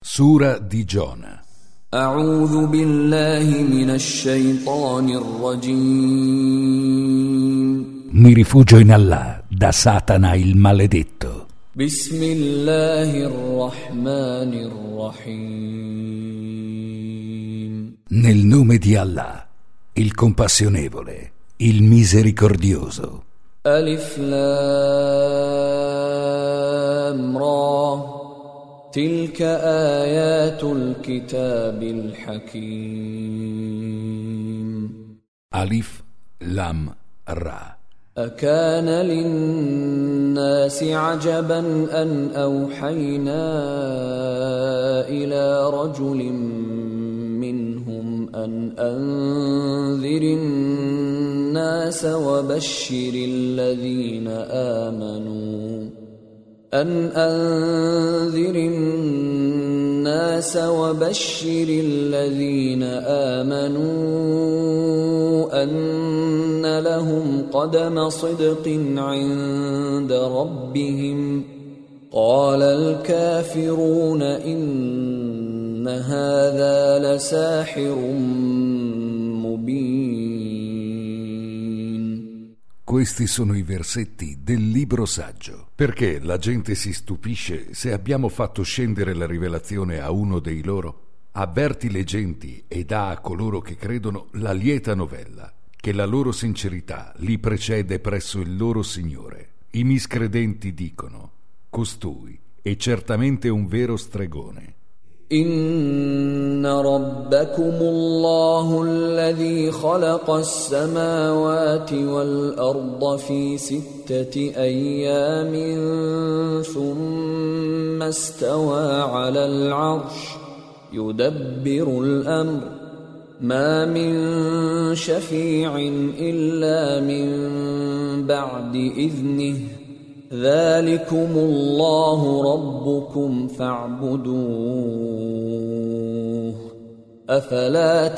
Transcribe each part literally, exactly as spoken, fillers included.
Sura di Giona. أعوذ بالله من الشيطان الرجيم. Mi rifugio in Allah da Satana il maledetto. بسم الله الرحمن الرحيم. Nel nome di Allah, il compassionevole, il misericordioso. ألف لام را تلك آيات الكتاب الحكيم. Alif Lam Ra. أكان للناس عجبا أن أوحينا إلى رجل منهم أن أنذر الناس وبشر الذين آمنوا أن أنذر الناس وبشر الذين آمنوا أن لهم قدم صدق عند ربهم قال الكافرون إن هذا لساحر مبين. Questi sono i versetti del libro saggio. Perché la gente si stupisce se abbiamo fatto scendere la rivelazione a uno dei loro? Avverti le genti e dà a coloro che credono la lieta novella, che la loro sincerità li precede presso il loro Signore. I miscredenti dicono: costui è certamente un vero stregone. إن ربكم الله الذي خلق السماوات والأرض في ستة أيام ثم استوى على العرش يدبر الأمر ما من شفيع إلا من بعد إذنه ذلكم الله ربكم فاعبدوه أفلا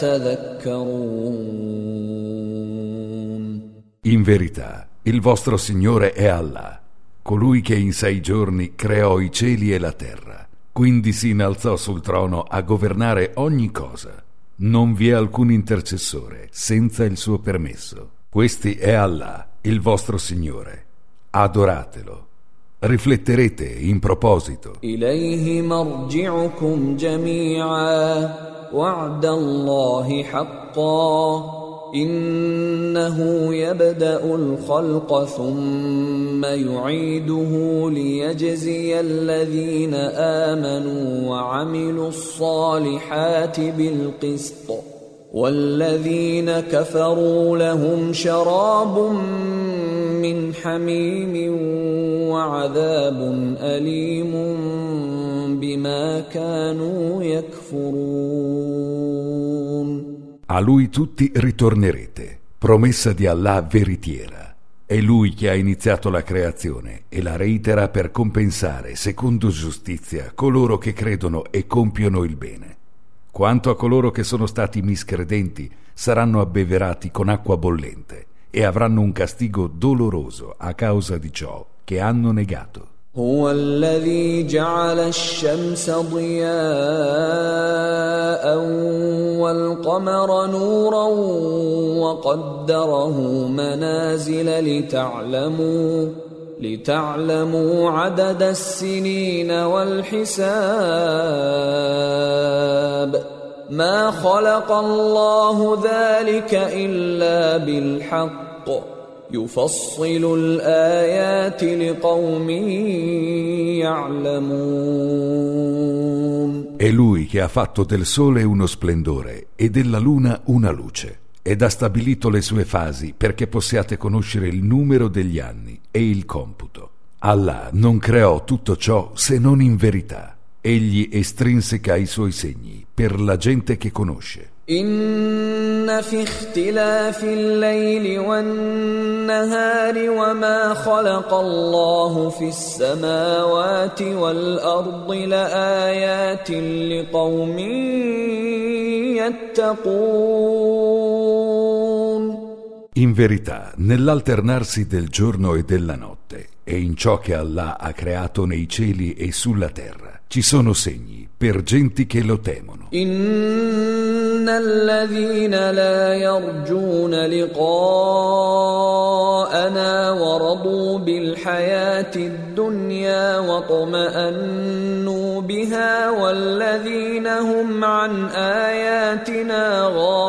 تذكرون. In verità, il vostro Signore è Allah, colui che in sei giorni creò i cieli e la terra, quindi si innalzò sul trono a governare ogni cosa. Non vi è alcun intercessore senza il suo permesso. Questi è Allah, il vostro Signore. Adoratelo. Rifletterete in proposito. إليه مرجعكم جميعا وعد الله حقا إنه يبدأ الخلق ثم يعيده ليجزي الذين آمنوا وعملوا الصالحات بالقسط والذين كفروا لهم شراب من حميم وعذاب أليم بما كانوا يكفرون. A lui tutti ritornerete, promessa di Allah veritiera. È lui che ha iniziato la creazione e la reitera per compensare, secondo giustizia, coloro che credono e compiono il bene. Quanto a coloro che sono stati miscredenti, saranno abbeverati con acqua bollente e avranno un castigo doloroso a causa di ciò che hanno negato. هو الذي جعل الشمس ضياء والقمر نورا وقدره منازل لتعلموا لتعلموا عدد السنين والحساب ما خلق الله ذلك إلا بالحق يفصل الآيات لقوم يعلمون. È lui che ha fatto del sole uno splendore e della luna una luce ed ha stabilito le sue fasi perché possiate conoscere il numero degli anni e il computo. Allah non creò tutto ciò se non in verità. Egli estrinseca i suoi segni per la gente che conosce. إن في اختلاف الليل والنهار وما خلق الله في السماوات والأرض لآيات لقوم يتقون. In verità, nell'alternarsi del giorno e della notte e in ciò che Allah ha creato nei cieli e sulla terra, ci sono segni per genti che lo temono. إن الذين لا يرجون لقاءنا ورضوا بالحياة الدنيا واطمأنوا بها والذين هم عن آياتنا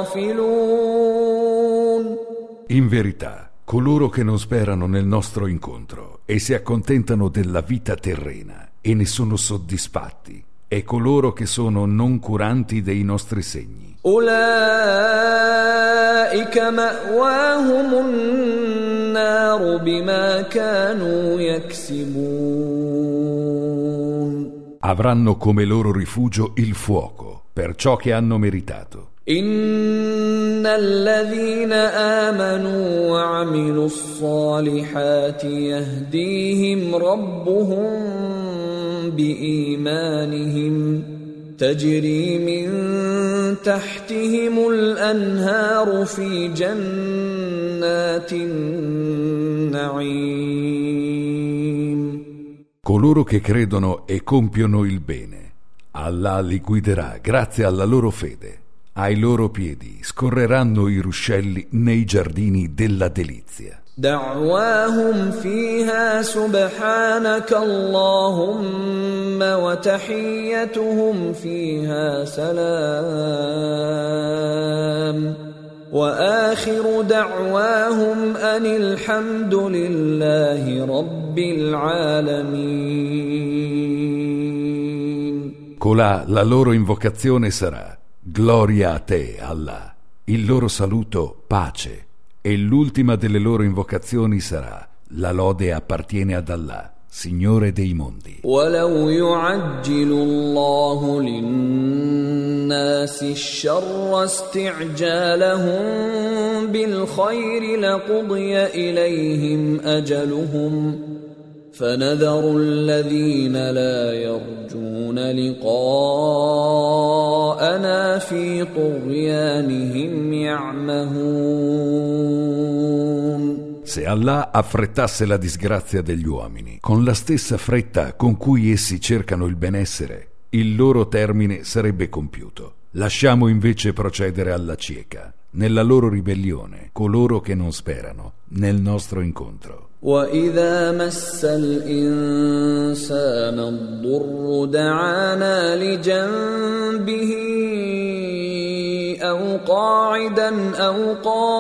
غافلون. In verità, coloro che non sperano nel nostro incontro e si accontentano della vita terrena e ne sono soddisfatti, e coloro che sono non curanti dei nostri segni. أولئك مأواهم النار بما كانوا يكسبون. Avranno come loro rifugio il fuoco per ciò che hanno meritato. إن الذين آمنوا وعملوا الصالحات يهديهم ربهم بإيمانهم تجري من تحتهم الأنهار في جنات النعيم. Coloro che credono e compiono il bene, Allah li guiderà grazie alla loro fede. Ai loro piedi scorreranno i ruscelli nei giardini della delizia. دعواهم فيها سبحانك اللهم وتحيتهم فيها سلام وآخر دعواهم أن الحمد لله رب العالمين. Colà la loro invocazione sarà: gloria a te, Allah. Il loro saluto, pace. E l'ultima delle loro invocazioni sarà: la lode appartiene ad Allah, Signore dei mondi. ولو يعجل الله للناس الشر استعجالهم بالخير لقضي إليهم أجلهم فنذر الذين لا يرجون لقاءنا في طغيانهم يعمهون. Se Allah affrettasse la disgrazia degli uomini con la stessa fretta con cui essi cercano il benessere, il loro termine sarebbe compiuto. Lasciamo invece procedere alla cieca, nella loro ribellione, coloro che non sperano nel nostro incontro. وَإِذَا مَسَّ الْإِنسَانَ الضُّرُّ دَعَانَا لِجَنبِهِ أَوْ قَاعِدًا أَوْ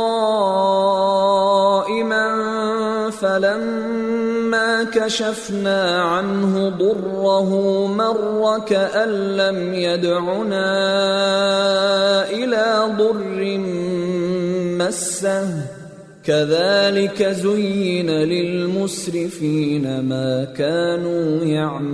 قَائِمًا فَلَمَّا كَشَفْنَا عَنْهُ ضُرَّهُ مَرَّ كَأَن لَّمْ يَدْعُنَا إِلَى ضُرٍّ مَّسَّهُ كذلك زين للمسرفين ما كانوا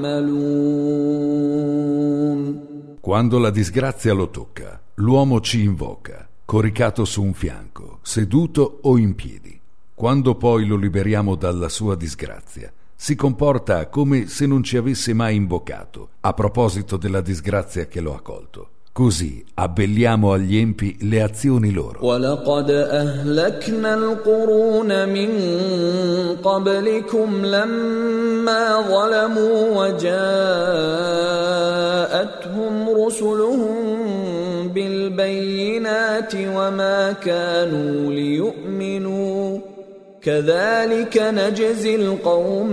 يعملون. Quando la disgrazia lo tocca, l'uomo ci invoca, coricato su un fianco, seduto o in piedi. Quando poi lo liberiamo dalla sua disgrazia, si comporta come se non ci avesse mai invocato, a proposito della disgrazia che lo ha colto. Così abbelliamo agli empi le azioni loro. وَلَقَدْ أَهْلَكْنَا الْقُرُونَ مِنْ قَبْلِكُمْ لَمَّا ظَلَمُوا وَجَاءَتْهُمْ رُسُلُهُم بِالْبَيِّنَاتِ وَمَا كَانُوا لِيُؤْمِنُوا كَذَلِكَ نَجْزِي الْقَوْمَ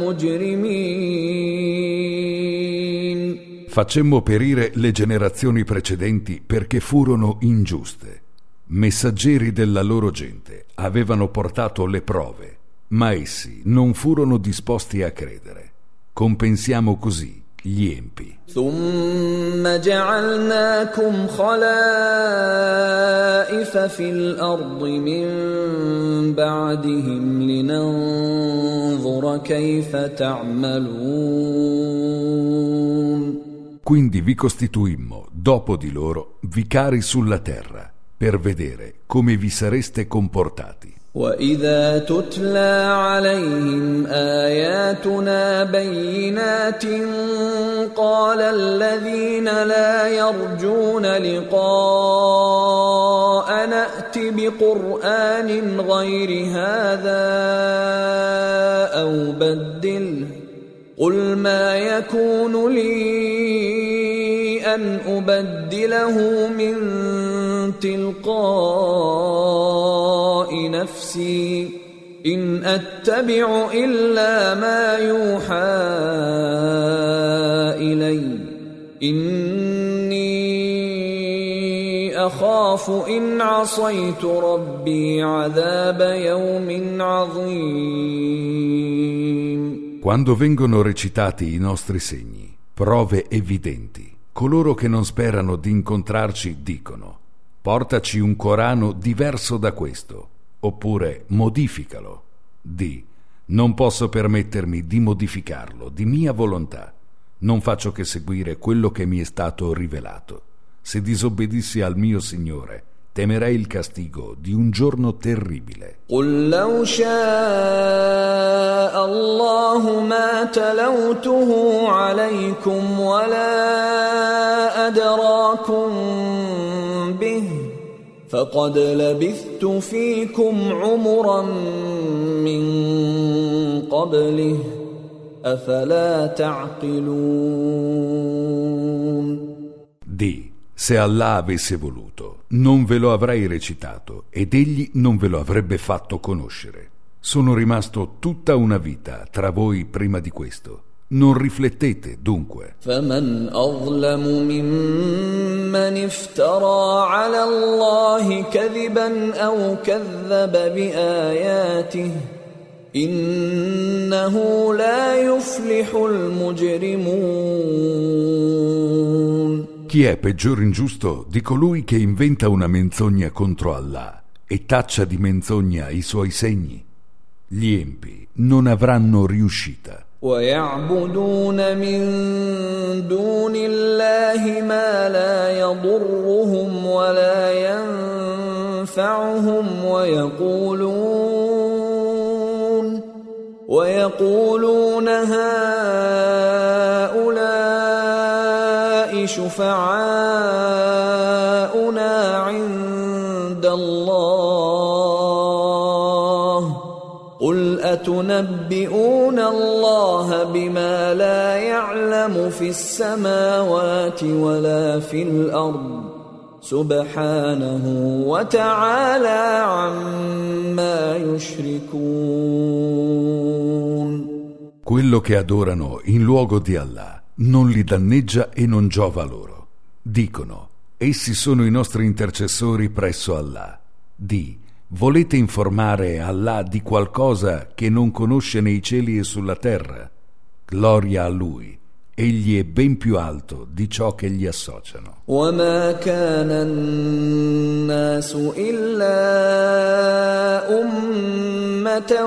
الْمُجْرِمِينَ. Facemmo perire le generazioni precedenti perché furono ingiuste. Messaggeri della loro gente avevano portato le prove, ma essi non furono disposti a credere. Compensiamo così gli empi. ثم جعلناكم خلائف في الأرض من بعدهم لننظر كيف تعملون. Quindi vi costituimmo, dopo di loro, vicari sulla terra, per vedere come vi sareste comportati. وَإِذَا تُتْلَى عَلَيْهِمْ آيَاتُنَا بَيِّنَاتٍ قَالَ الَّذِينَ لَا يَرْجُونَ لِقَاءَنَا ائْتِ بِقُرْآنٍ غَيْرِ هَذَا أَوْ بَدِّلْهُ قُلْ مَا يَكُونُ لِي أن أبدله من تلقاء نفسي إن أتبع إلا ما يوحى إلي إني أخاف إن عصيت ربي عذاب يوم عظيم. Quando vengono recitati i nostri segni, prove evidenti, coloro che non sperano di incontrarci dicono: portaci un Corano diverso da questo, oppure modificalo. Di: non posso permettermi di modificarlo di mia volontà. Non faccio che seguire quello che mi è stato rivelato. Se disobbedissi al mio Signore, temerei il castigo di un giorno terribile. قل لو شاء الله ما تلوته عليكم ولا أدراكم به فقد لبثت فيكم عمرا من قبله أفلا تعقلون. Di: se Allah avesse voluto, non ve lo avrei recitato ed egli non ve lo avrebbe fatto conoscere. Sono rimasto tutta una vita tra voi prima di questo. Non riflettete dunque. فمن أظلم ممن افترى على الله كذبا أو كذب بآياته إنه لا يفلح المجرمون. Chi è peggior ingiusto di colui che inventa una menzogna contro Allah e taccia di menzogna i suoi segni? Gli empi non avranno riuscita. ويعبدون من دون الله ما لا يضرهم ولا ينفعهم ويقولون ويقولون هؤلاء شفعاؤنا عند الله قل أتنبئون الله بما لا يعلم في السماوات ولا في الأرض سبحانه وتعالى عما يشركون. Quello che adorano in luogo di Allah non li danneggia e non giova loro. Dicono: essi sono i nostri intercessori presso Allah. Di: volete informare Allah di qualcosa che non conosce nei cieli e sulla terra? Gloria a Lui, egli è ben più alto di ciò che gli associano. وما كان الناس إلا أمة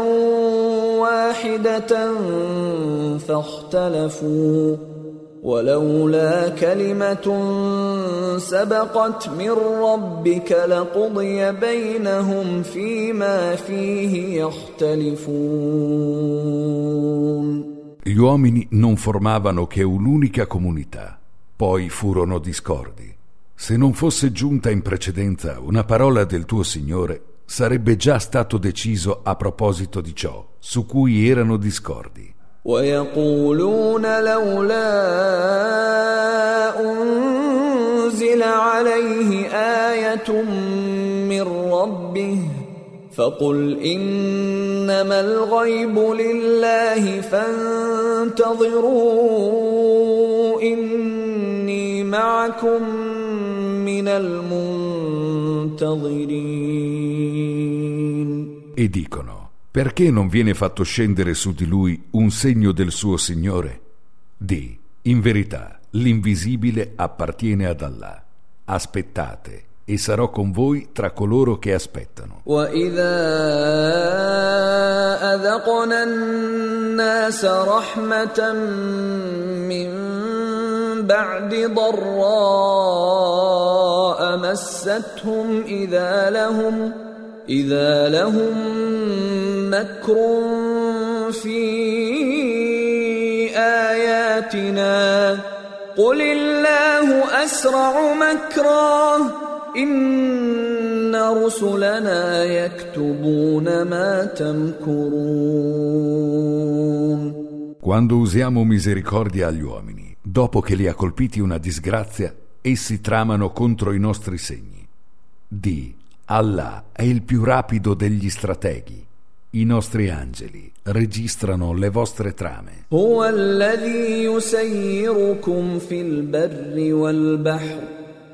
واحدة فاختلفوا ولولا كلمة سبقت من ربك لقضي بينهم فيما فيه يختلفون. Gli uomini non formavano che un'unica comunità, poi furono discordi. Se non fosse giunta in precedenza una parola del tuo Signore, sarebbe già stato deciso a proposito di ciò su cui erano discordi. ويقولون لولا أنزل عليه آية من ربه فقل إنما الغيب لله فانتظروا إني معكم من المنتظرين. E dicono: perché non viene fatto scendere su di lui un segno del suo Signore? Di: in verità, l'invisibile appartiene ad Allah. Aspettate, e sarò con voi tra coloro che aspettano. وَإِذَا أَذَقْنَا النَّاسَ رَحْمَةً مِّن بَعْدِ ضَرَّاءَ مَسَّتْهُمْ إِذَا لَهُمْ إِذَا لَهُمْ مَكْرٌ فِي آيَاتِنَا قُلِ اللَّهُ أَسْرَعُ مَكْرًا إِنَّ رُسُلَنَا يَكْتُبُونَ مَا تَمْكُرُونَ. Quando usiamo misericordia agli uomini, Dopo che li ha colpiti una disgrazia, essi tramano contro i nostri segni. Di: Allah è il più rapido degli strateghi. I nostri angeli registrano le vostre trame. Huwa alladhi yusayyirukum fil barri wal bahr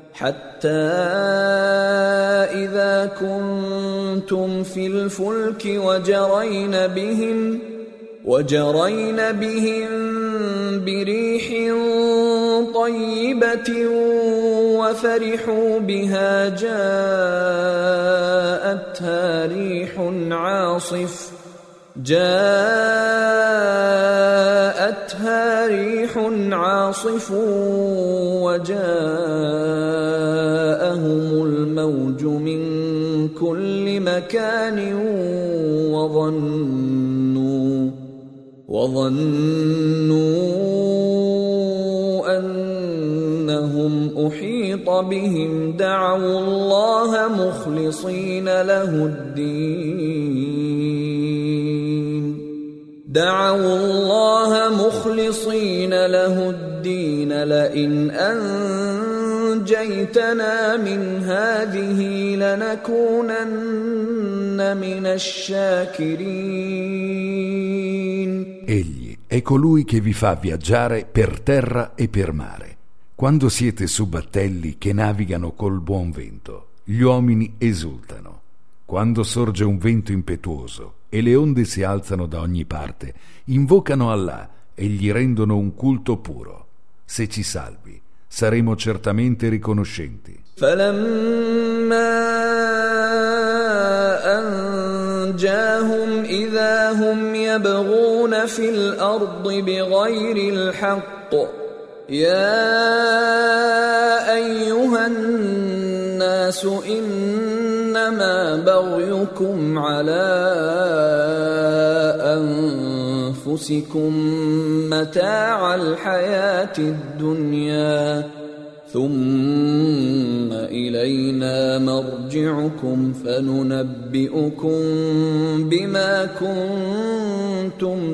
hatta idha kuntum fil fulki wajarayna bihim وجرين بهم بريح طيبة وفرحوا بها جاءتها ريح عاصف جاءتها ريح عاصف وجاءهم الموج من كل مكان وظنوا وظنوا أنهم أحيط بهم دعوا الله مخلصين له الدين دعوا الله مخلصين له الدين لئن أنجيتنا من هذه لنكونن من الشاكرين. Egli è colui che vi fa viaggiare per terra e per mare. Quando siete su battelli che navigano col buon vento, gli uomini esultano. Quando sorge un vento impetuoso e le onde si alzano da ogni parte, invocano Allah e gli rendono un culto puro. Se ci salvi, saremo certamente riconoscenti. أنجاهم إذا هم يبغون في الأرض بغير الحق يا أيها الناس إنما بغيكم على أنفسكم متاع الحياة الدنيا ثم إلينا مرجعكم فننبئكم بما كنتم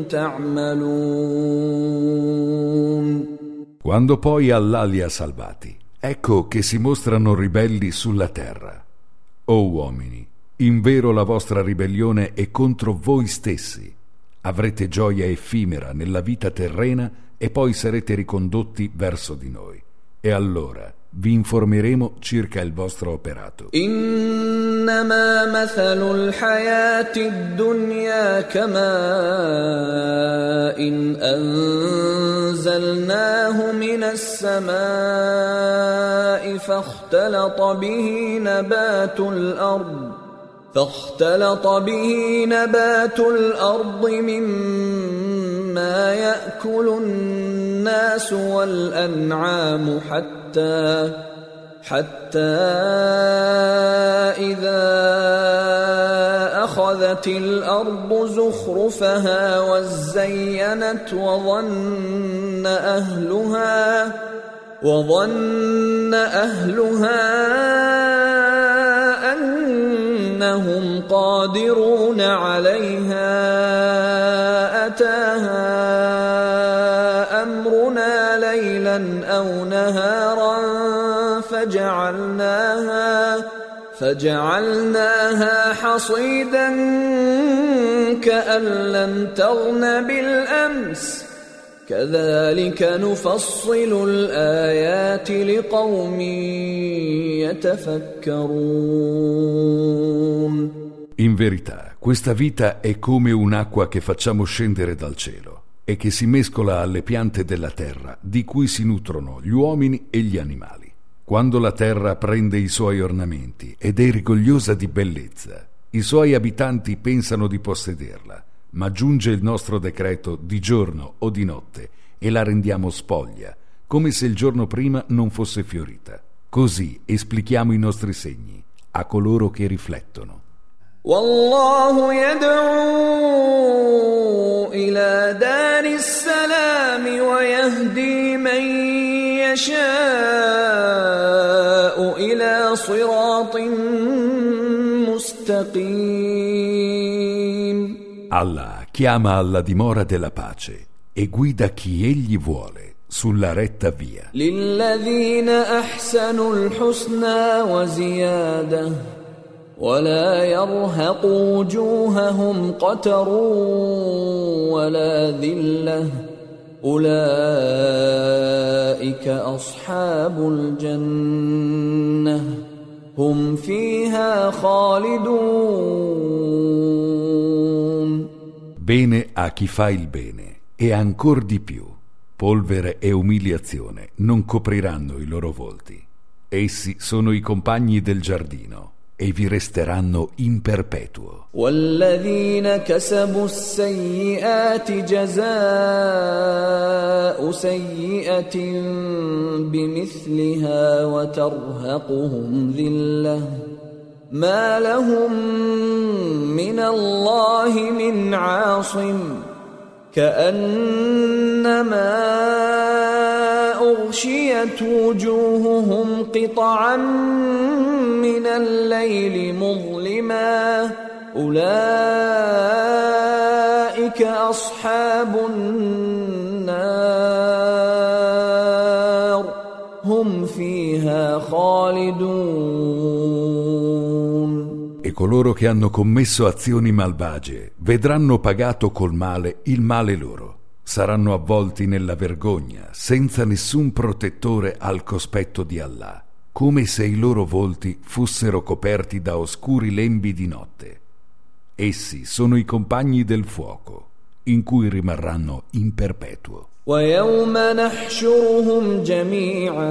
تعملون. Quando poi Allah li ha salvati, ecco che si mostrano ribelli sulla terra. O uomini, invero la vostra ribellione è contro voi stessi. Avrete gioia effimera nella vita terrena e poi sarete ricondotti verso di noi. E allora vi informeremo circa il vostro operato. Innama mathalul hayati dunya kama in anzalnahu minas samai fakhtalata bihi nabatul ard فاختلط به نبات الأرض مما يأكل الناس والأنعام حتى حتى إذا أخذت الأرض زخرفها وزينت وظن أهلها وظن أهلها أنهم قادرون عليها أتاها أمرنا ليلا أو نهارا فجعلناها فجعلناها حصيدا كأن لم تغن بالأمس كذلك نفصل الآيات لقوم يتفكرون. In verità, questa vita è come un'acqua che facciamo scendere dal cielo e che si mescola alle piante della terra, di cui si nutrono gli uomini e gli animali. Quando la terra prende i suoi ornamenti ed è rigogliosa di bellezza, i suoi abitanti pensano di possederla, ma giunge il nostro decreto di giorno o di notte e la rendiamo spoglia, come se il giorno prima non fosse fiorita. Così esplichiamo i nostri segni a coloro che riflettono. Wallahu yad'u ila daris salami wa yahdi man yasha'u ila siratin mustaqim. Allah chiama alla dimora della pace e guida chi egli vuole sulla retta via. للذين أحسنوا الحسنى وزيادة ولا يرهق وجوههم قتر ولا ذلة أولئك أصحاب الجنة هم فيها خالدون. Bene a chi fa il bene, e ancor di più. Polvere e umiliazione non copriranno i loro volti. Essi sono i compagni del giardino e vi resteranno in perpetuo. والذين كسبوا السيئات جزاء سيئة بمثلها وترهقهم ذلة ما لهم من الله من عاصم كأنما أغشيت وجوههم قطعا من الليل مظلما أولئك أصحاب النار هم فيها خالدون. E coloro che hanno commesso azioni malvagie vedranno pagato col male il male loro. Saranno avvolti nella vergogna, senza nessun protettore al cospetto di Allah, come se i loro volti fossero coperti da oscuri lembi di notte. Essi sono i compagni del fuoco, in cui rimarranno in perpetuo. ويوم نحشرهم جميعا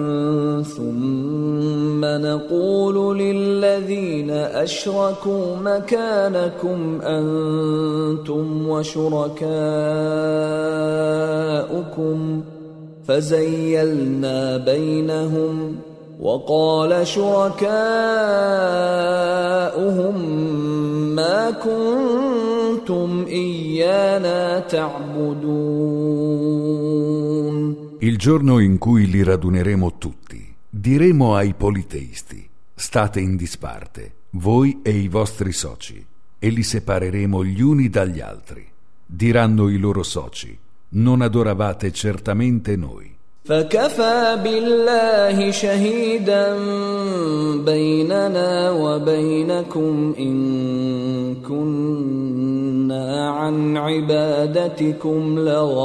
ثم نقول للذين أشركوا مكانكم أنتم وشركاؤكم فزيلنا بينهم وقال شركاؤهم ما كنتم إيانا تعبدون. Il giorno in cui li raduneremo tutti, diremo ai politeisti: state in disparte, voi e i vostri soci, e li separeremo gli uni dagli altri. Diranno i loro soci: non adoravate certamente noi. فكفى بالله شهيدا بيننا وبينكم إن كنا عن عبادتكم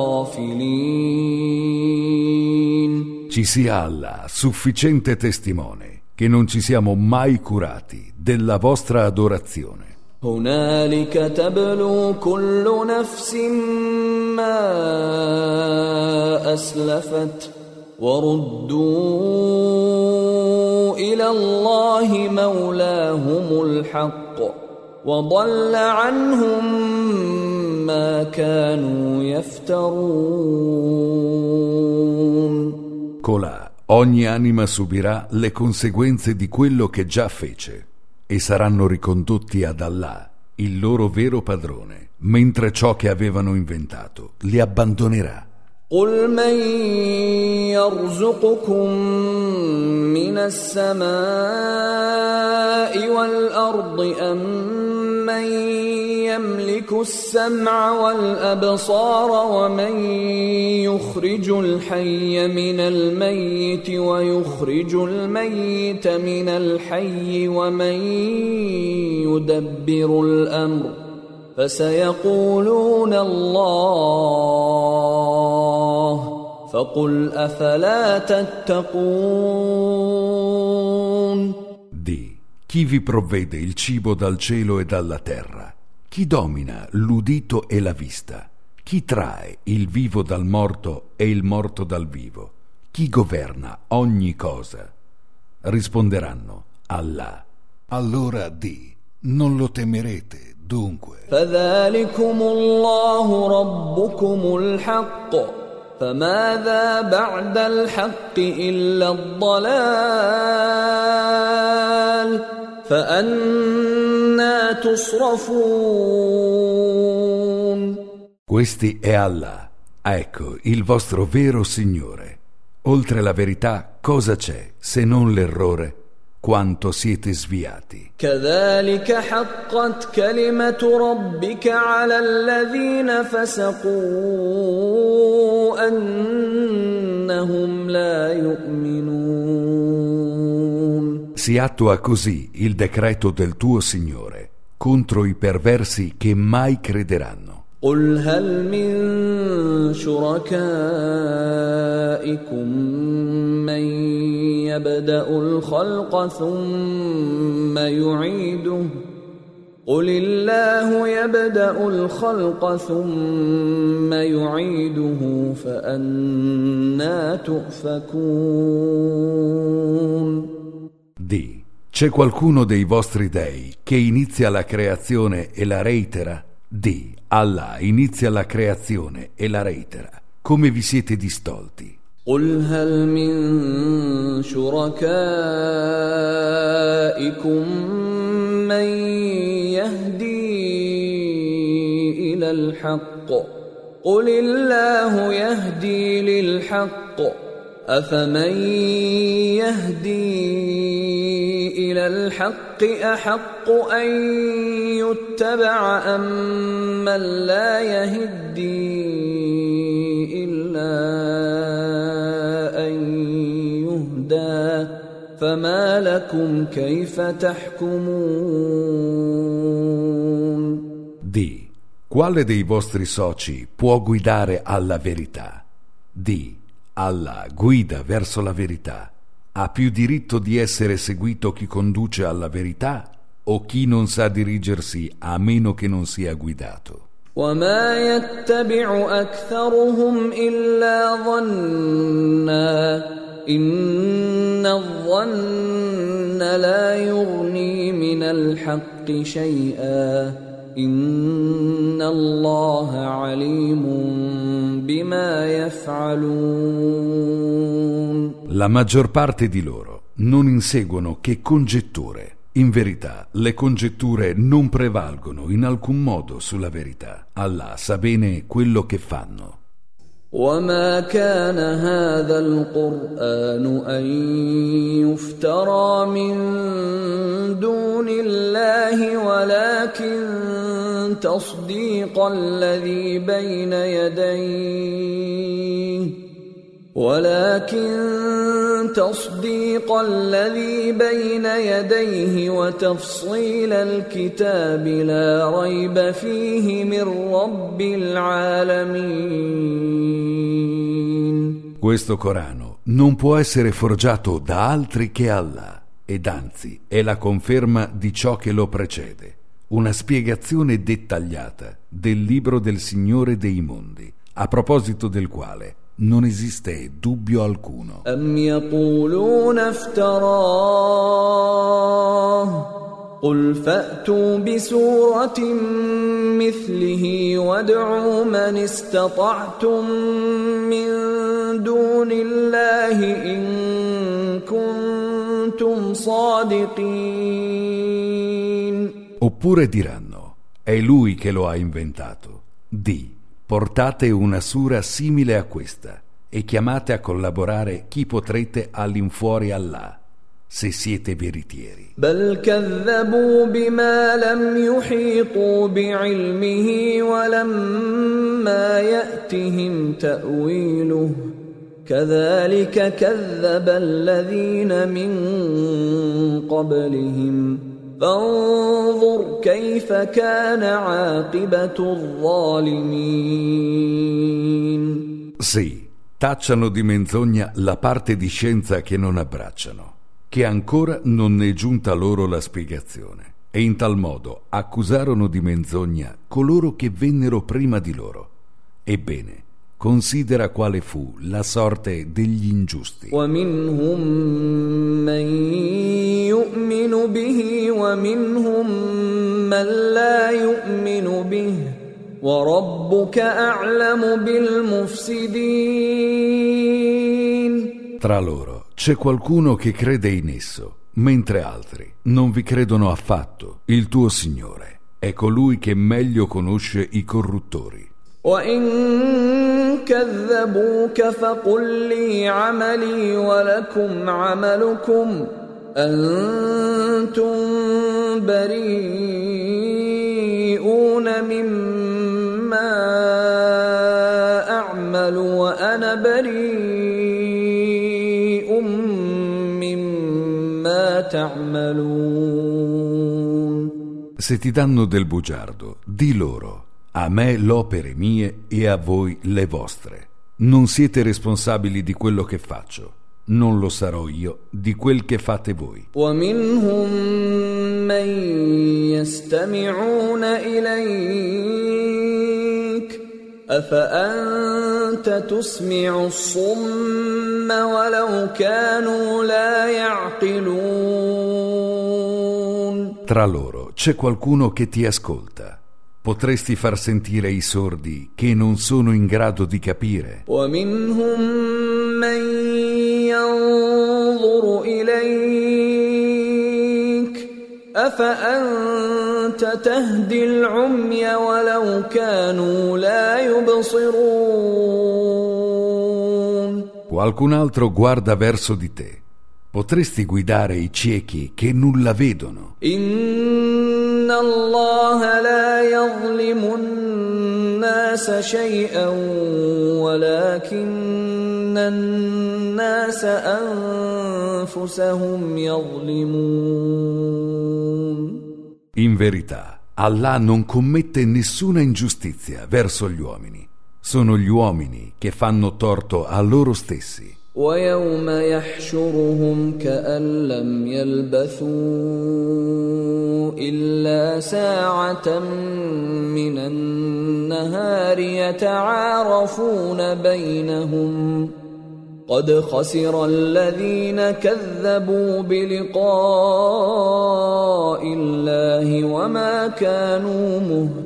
لغافلين. Ci sia Allah, sufficiente testimone, che non ci siamo mai curati della vostra adorazione. هنالك تبلو كل نفس ما أسلفت وردوا إلى الله مولاهم الحق وضل عنهم ما كانوا يفترون. Colà, ogni anima subirà le conseguenze di quello che già fece, e saranno ricondotti ad Allah, il loro vero padrone, mentre ciò che avevano inventato li abbandonerà. قل من يرزقكم من السماء والأرض أم من يملك السمع والأبصار ومن يخرج الحي من الميت ويخرج الميت من الحي ومن يدبر الأمر فسيقولون الله فقل أفلا تتقون. Di: chi vi provvede il cibo dal cielo e dalla terra? Chi domina l'udito e la vista? Chi trae il vivo dal morto e il morto dal vivo? Chi governa ogni cosa? Risponderanno: Allah. Allora di: non lo temerete dunque. فذلكم الله ربكم الحق فماذا بعد الحق إلا الضلال فأنى تصرفون. Questi è Allah, ecco il vostro vero Signore. Oltre la verità cosa c'è se non l'errore? quanto siete sviati. كذلك حقت كلمة ربك على الذين فسقوا أنهم لا يؤمنون. Si attua così il decreto del tuo Signore contro i perversi che mai crederanno. قل هل من شركائكم من يبدأ الخلق ثم يعيده قل الله يبدأ الخلق ثم يعيده فأنى تؤفكون. Di, c'è qualcuno dei vostri dei che inizia la creazione e la reitera? Di, Allah inizia la creazione e la reitera. Come vi siete distolti? قل هل من شركائكم من يهدي إلى الحق قل الله يهدي للحق أفمن يهدي إلى الحق أحق أن يتبع أم من لا يهدي إلا أن يهدى فما لكم كيف تحكمون. Di, quale dei vostri soci può guidare alla verità? Di, Allah guida verso la verità. Ha più diritto di essere seguito chi conduce alla verità o chi non sa dirigersi a meno che non sia guidato? وما يتبع أكثرهم إلا ظنا إن الظن لا يغني من الحق شيئا إن الله عليم بما يفعلون. La maggior parte di loro non inseguono che congetture. In verità, le congetture non prevalgono in alcun modo sulla verità. Allah sa bene quello che fanno. وما كان هذا القرآن أن يفترى من دون الله ولكن تصديق الذي بين يديه ولكن تصديق الذي بين يديه وتفصيل الكتاب لا ريب فيه من رب العالمين. Questo Corano non può essere forgiato da altri che Allah, ed anzi è la conferma di ciò che lo precede, una spiegazione dettagliata del libro del Signore dei mondi, a proposito del quale non esiste dubbio alcuno. أم يقولون افتراه قل فأتوا بسورة مثله وادعوا من استطعتم من دون الله إن كنتم صادقين. Oppure diranno, è lui che lo ha inventato. Di, portate una sura simile a questa e chiamate a collaborare chi potrete all'infuori Allah, se siete veritieri. بل كذبوا بما لم يحيطوا بعلمه ولما يأتهم تأويله كذلك كذب الذين من قبلهم فانظر كيف كان عاقبة الظالمين. Sì, tacciano di menzogna la parte di scienza che non abbracciano, che ancora non è giunta loro la spiegazione, e in tal modo accusarono di menzogna coloro che vennero prima di loro. Ebbene, considera quale fu la sorte degli ingiusti. ومنهم من يؤمن به ومنهم من لا يؤمن به وربك أعلم بالمفسدين. Tra loro c'è qualcuno che crede in esso, mentre altri non vi credono affatto. Il tuo Signore è colui che meglio conosce i corruttori. وَإِن كَذَّبُوكَ فَقُل لِّي عَمَلِي وَلَكُمْ عَمَلُكُمْ أنتم بريئون مما أعمل وأنا بريء مما تعملون. Se ti danno del bugiardo, di loro: a me l'opere mie e a voi le vostre. Non siete responsabili di quello che faccio, non lo sarò io di quel che fate voi. ومنهم من يستمعون إليك أفأنت تسمع الصم ولو كانوا لا يعقلون. Tra loro c'è qualcuno che ti ascolta. Potresti far sentire i sordi che non sono in grado di capire. ومنهم من ينظر إليك أفأنت تهدي العمي ولو كانوا لا يبصرون. Qualcun altro guarda verso di te. Potresti guidare i ciechi che nulla vedono. إن الله لا يظلم الناس شيئا ولكن الناس أنفسهم يظلمون. In verità, Allah non commette nessuna ingiustizia verso gli uomini. Sono gli uomini che fanno torto a loro stessi. ويوم يحشرهم كأن لم يلبثوا إلا ساعة من النهار يتعارفون بينهم قد خسر الذين كذبوا بلقاء الله وما كانوا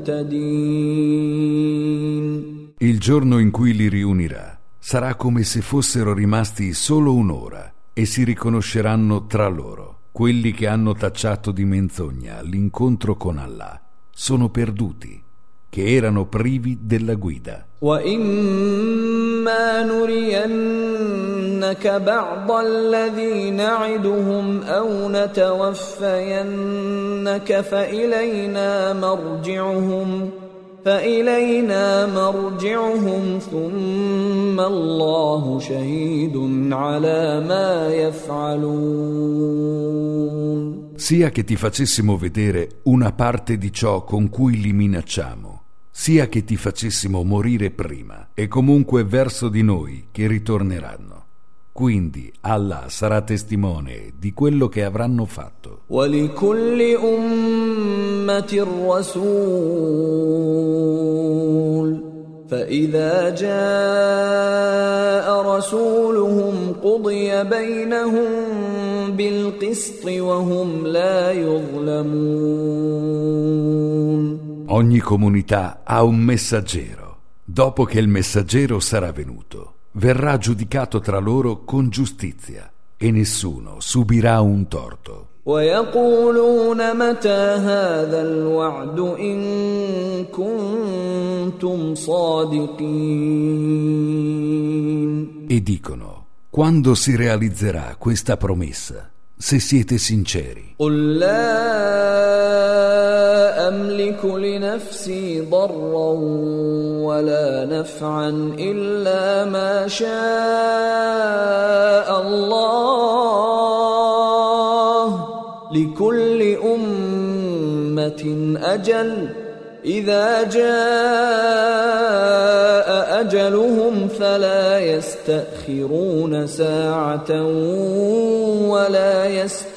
مهتدين. Il giorno in cui li riunirà sarà come se fossero rimasti solo un'ora e si riconosceranno tra loro. Quelli che hanno tacciato di menzogna l'incontro con Allah sono perduti, che erano privi della guida. وَإِمَّا نُرِيَنَّكَ بَعْضَ الَّذِي نَعِدُهُمْ أَوْ نَتَوَفَّيَنَّكَ فَإِلَيْنَا مَرْجِعُهُمْ فإلينا مرجعهم ثم الله شهيد على ما يفعلون. Sia che ti facessimo vedere una parte di ciò con cui li minacciamo, sia che ti facessimo morire prima, e comunque verso di noi che ritorneranno. Quindi Allah sarà testimone di quello che avranno fatto. وَلِكُلِّ أُمَّةٍ رَسُولٌ فَإِذَا جَاءَ رَسُولُهُمْ قُضِيَ بَيْنَهُم بِالْقِسْطِ وَهُمْ لَا يُظْلَمُونَ. Ogni comunità ha un messaggero. Dopo che il messaggero sarà venuto, verrà giudicato tra loro con giustizia e nessuno subirà un torto. وَيَقُولُونَ مَتَى هَذَا الْوَعْدُ إِن كُنتُمْ صَادِقِينَ. E dicono: quando si realizzerà questa promessa, se siete sinceri? قُل لَّا أَمْلِكُ لِنَفْسِي ضَرًّا وَلَا نَفْعًا إِلَّا مَا شَاءَ اللَّهُ لِكُلِّ أُمَّةٍ أَجَلٌ إِذَا جَاءَ أَجَلُهُمْ فَلَا يَسْتَأْخِرُونَ سَاعَةً وَلَا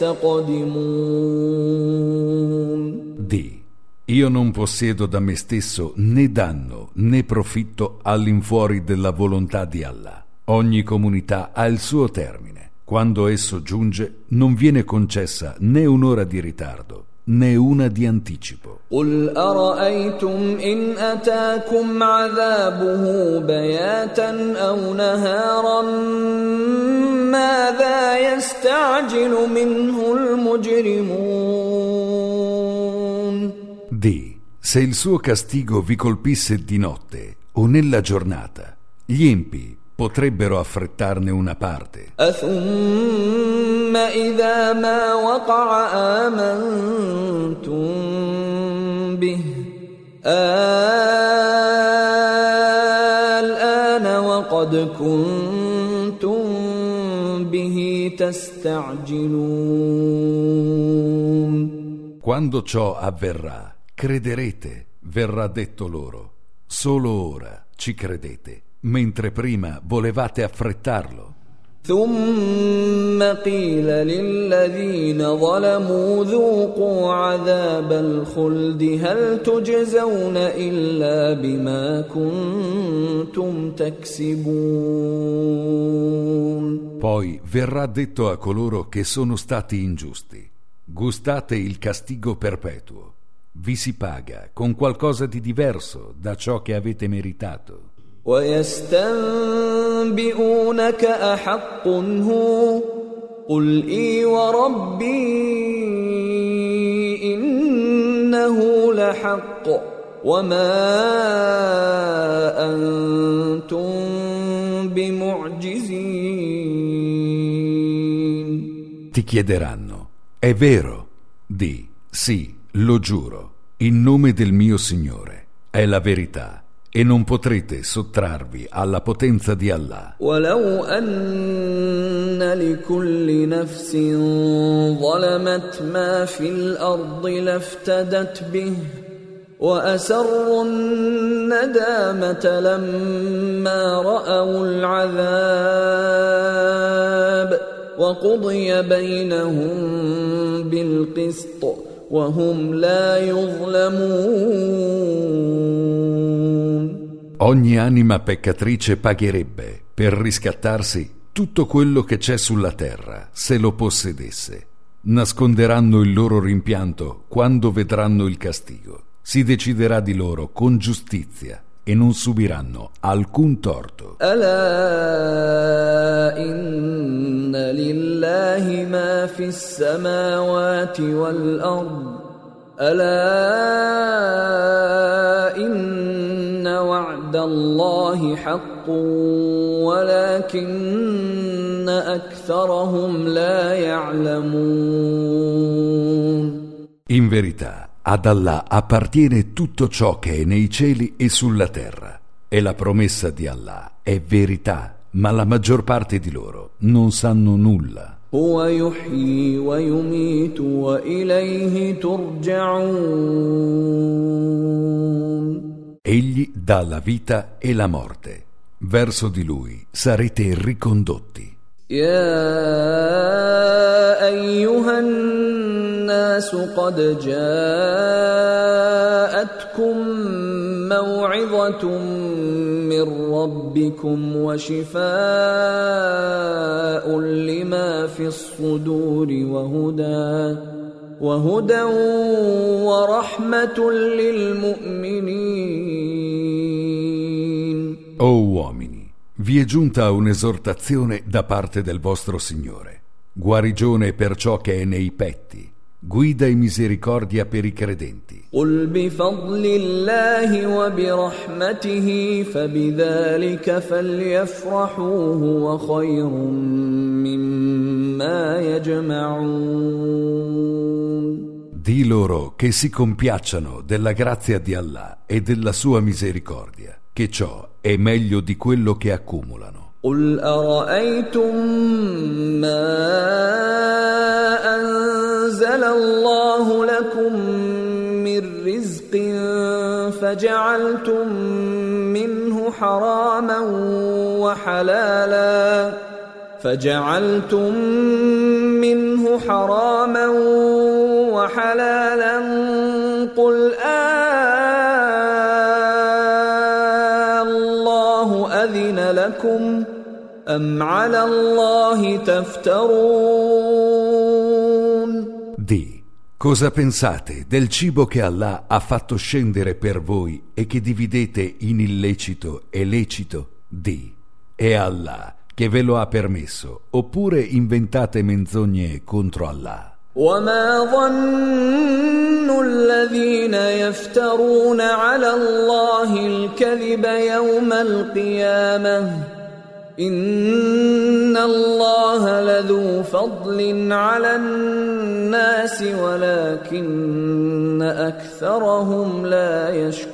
يَسْتَقْدِمُونَ. Di: io non possiedo da me stesso né danno né profitto all'infuori della volontà di Allah. Ogni comunità ha il suo termine. Quando esso giunge, non viene concessa né un'ora di ritardo né una di anticipo. قُلْ أَرَأَيْتُمْ إِنْ أَتَاكُمْ عَذَابُهُ بَيَاتًا أَوْ نَهَارًا مَاذَا يَسْتَعْجِلُ مِنْهُ الْمُجْرِمُونَ. Di: se il suo castigo vi colpisse di notte o nella giornata, gli empi potrebbero affrettarne una parte. أَثُمَّ إذا ما وقع آمنتم به الآن وقد كنتم به تستعجلون. Quando ciò avverrà, crederete, verrà detto loro. Solo ora ci credete, mentre prima volevate affrettarlo. ثم قيل للذين ظلموا ذوقوا عذاب الخلد هل تجزون إلا بما كنتم تكسبون. Poi verrà detto a coloro che sono stati ingiusti: gustate il castigo perpetuo. Vi si paga con qualcosa di diverso da ciò che avete meritato. ويستنبئونك أحق هو قل إي وربي إنه لحق وما أنتم بمعجزين. Ti chiederanno: è vero? Di: sì, lo giuro, in nome del mio Signore, è la verità. E non potrete sottrarvi alla potenza di Allah. ولو أن لكل نفس ظلمت ما في الأرض لافتدت به وأسروا الندامة لما رأوا العذاب وقضي بينهم بالقسط وهم لا يظلمون. Ogni anima peccatrice pagherebbe, per riscattarsi, tutto quello che c'è sulla terra, se lo possedesse. Nasconderanno il loro rimpianto quando vedranno il castigo. Si deciderà di loro con giustizia e non subiranno alcun torto. ألا إن لله ما في السماوات والأرض ألا إن وعد الله حق ولكن أكثرهم لا يعلمون. In verità, ad Allah appartiene tutto ciò che è nei cieli e sulla terra, e la promessa di Allah è verità, ma la maggior parte di loro non sanno nulla. هو يحيي ويميت وإليه ترجعون. Egli dà la vita e la morte. Verso di lui sarete ricondotti. يا أيها الناس قد جاءتكم موعظة من ربكم وشفاء لما في الصدور وهدى وهدى ورحمة للمؤمنين. O uomini, vi è giunta un'esortazione da parte del vostro Signore, guarigione per ciò che è nei petti, guida e misericordia per i credenti. قل بفضل الله وبرحمته فبذلك فليفرحوا هو خير مما يجمعون. Di loro che si compiacciano della grazia di Allah e della sua misericordia, che ciò è meglio di quello che accumulano. قل أرأيتم ما أنزل الله لكم من رزق فجعلتم منه حراما وحلالا فجعلتم منه حراما وحلالا قل الله أذن لكم أم على الله تفترون. Di: cosa pensate del cibo che Allah ha fatto scendere per voi e che dividete in illecito e lecito? Di: è Allah che ve lo ha permesso, oppure inventate menzogne contro Allah? وما ظن الذين يفترون على الله الكذب يوم القيامة إن الله لذو فضل على الناس ولكن أكثرهم لا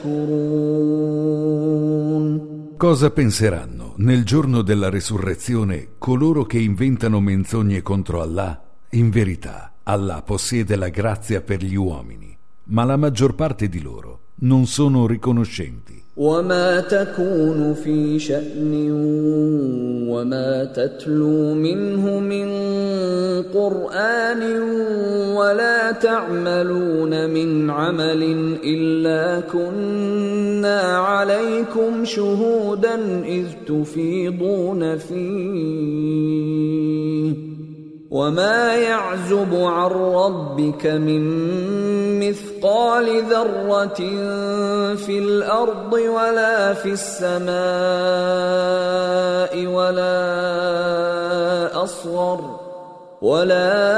يشكرون. Cosa penseranno nel giorno della resurrezione coloro che inventano menzogne contro Allah? In verità, Allah possiede la grazia per gli uomini, ma la maggior parte di loro non sono riconoscenti. وما تكون في شأن وما تتلو منه من قرآن ولا تعملون من عمل إلا كنا عليكم شهودا إذ تفيضون فيه وما يعزب عن ربك من مثقال ذرة في الأرض ولا في السماء ولا أصغر ولا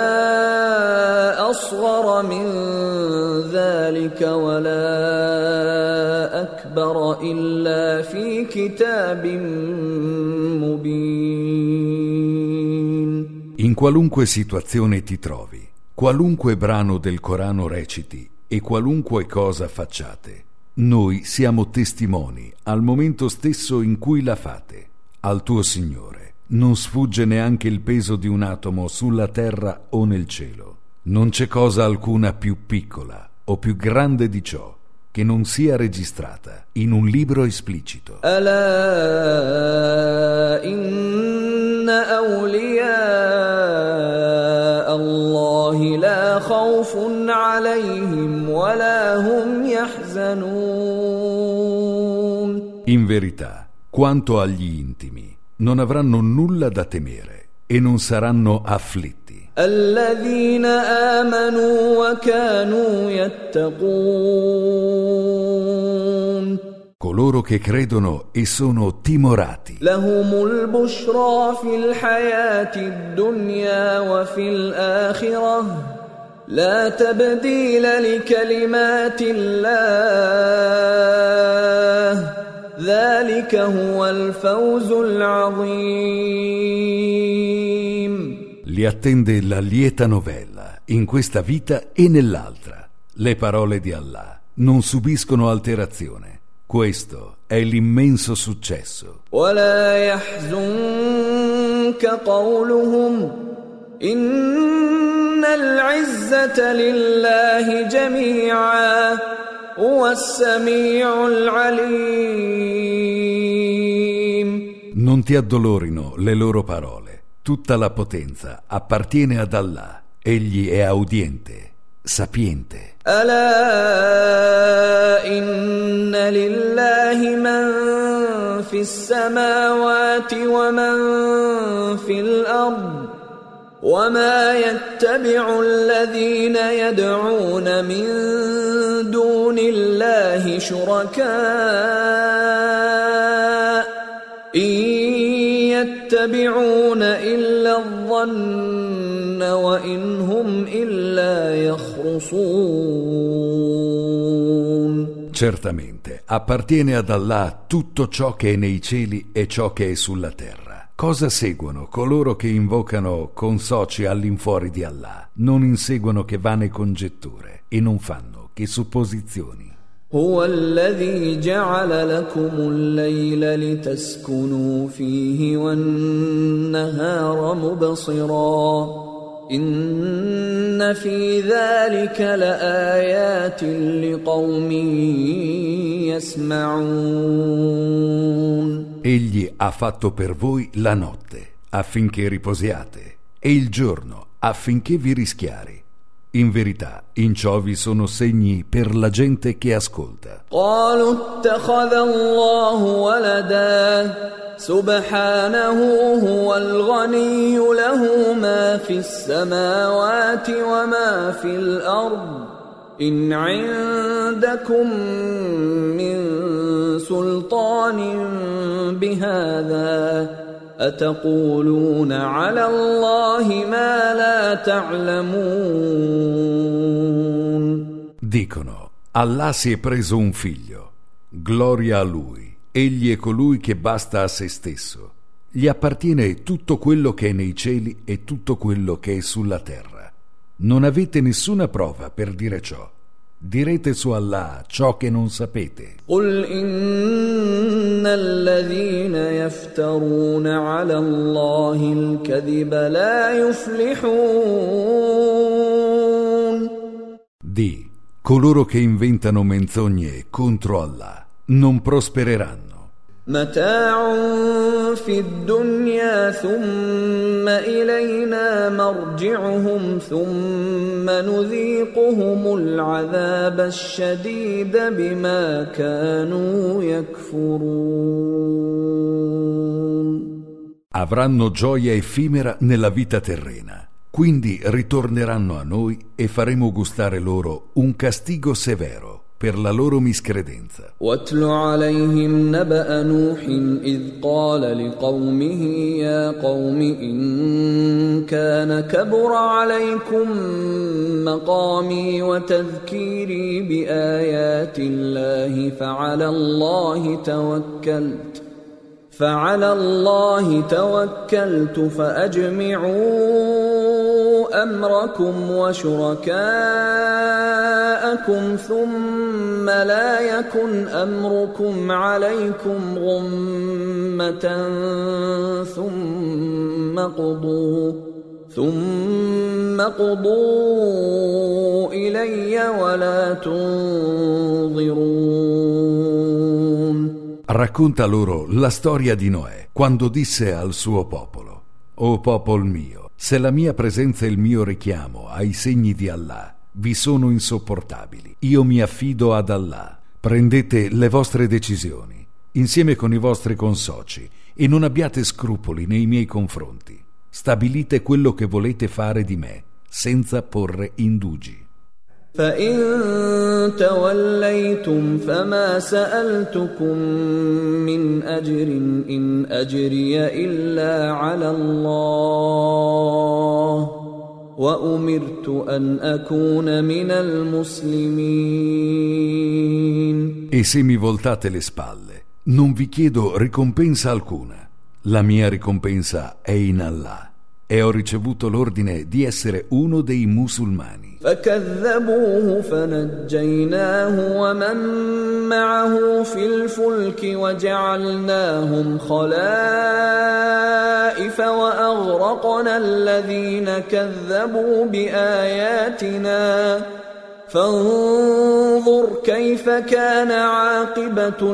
أصغر من ذلك ولا أكبر إلا في كتاب مبين. In qualunque situazione ti trovi, qualunque brano del Corano reciti e qualunque cosa facciate, noi siamo testimoni al momento stesso in cui la fate. Al tuo Signore non sfugge neanche il peso di un atomo sulla terra o nel cielo. Non c'è cosa alcuna più piccola o più grande di ciò che non sia registrata in un libro esplicito. Ala inna awliya Allahi la khawfun alayhim wa la hum yahzanun. In verità, quanto agli intimi, non avranno nulla da temere e non saranno afflitti. الذين آمنوا وكانوا يتقون. Coloro che credono e sono timorati. لهم البشرى في الحياة الدنيا وفي الآخرة لا تبديل لكلمات الله ذلك هو الفوز العظيم. Li attende la lieta novella in questa vita e nell'altra. Le parole di Allah non subiscono alterazione. Questo è l'immenso successo. ولا يحزنك قولهم إن العزة لله جميعا هو السميع العليم. Non ti addolorino le loro parole. Tutta la potenza appartiene ad Allah. Egli è audiente, sapiente. ألا إن لله من في السماوات ومن في الأرض وما يتبع الذين يدعون من دون الله شركاء إن يتبعون إلا الظن وإن هم إلا يخرصون. Certamente appartiene ad Allah tutto ciò che è nei cieli e ciò che è sulla terra. Cosa seguono coloro che invocano consoci all'infuori di Allah? Non inseguono che vane congetture e non fanno che supposizioni. هو الذي جعل لكم الليل لتسكنوا فيه والنهار مبصرا إن في ذلك لآيات لقوم يسمعون. Egli ha fatto per voi la notte affinché riposiate e il giorno affinché vi rischiari. In verità, in ciò vi sono segni per la gente che ascolta. قالوا اتخذ الله ولدا سبحانه هو الغني له ما في السماوات وما في الأرض إن عندكم من سلطان بهذا أتقولون على الله ما لا تعلمون. Dicono, Allah si è preso un figlio. Gloria a Lui. Egli è colui che basta a se stesso. Gli appartiene tutto quello che è nei cieli e tutto quello che è sulla terra. Non avete nessuna prova per dire ciò. Direte su Allah ciò che non sapete. قل إن الذين يفترون على الله الكذب لا يفلحون. Di, coloro che inventano menzogne contro Allah non prospereranno. متاع في الدنيا ثم إلينا مرجعهم ثم نذيقهم العذاب الشديد بما كانوا يكفرون. Avranno gioia effimera nella vita terrena, quindi ritorneranno a noi e faremo gustare loro un castigo severo per la loro miscredenza. واتل عليهم نبأ نوح إذ قال لقومه يا قوم إن كان كبر عليكم مقامي وتذكيري بآيات الله فعلى الله توكلت فعلى الله توكلت فأجمعوا أمركم وشركاءكم ثم لا يكن أمركم عليكم غمة ثم قضوا ثم قضوا إلي ولا تنظرون. Racconta loro la storia di Noè, quando disse al suo popolo: O popolo mio, se la mia presenza e il mio richiamo ai segni di Allah vi sono insopportabili, io mi affido ad Allah. Prendete le vostre decisioni insieme con i vostri consoci e non abbiate scrupoli nei miei confronti. Stabilite quello che volete fare di me senza porre indugi. فإن توليتم فما سألتكم من أجر إن أجري إلا على الله وأمرت أن أكون من المسلمين. E se mi voltate le spalle, non vi chiedo ricompensa alcuna. La mia ricompensa è in Allah e ho ricevuto l'ordine di essere uno dei musulmani. فكذبوه فنجيناه ومن معه في الفلك وجعلناهم خلائف وأغرقنا الذين كذبوا بآياتنا فانظر كيف كان عاقبة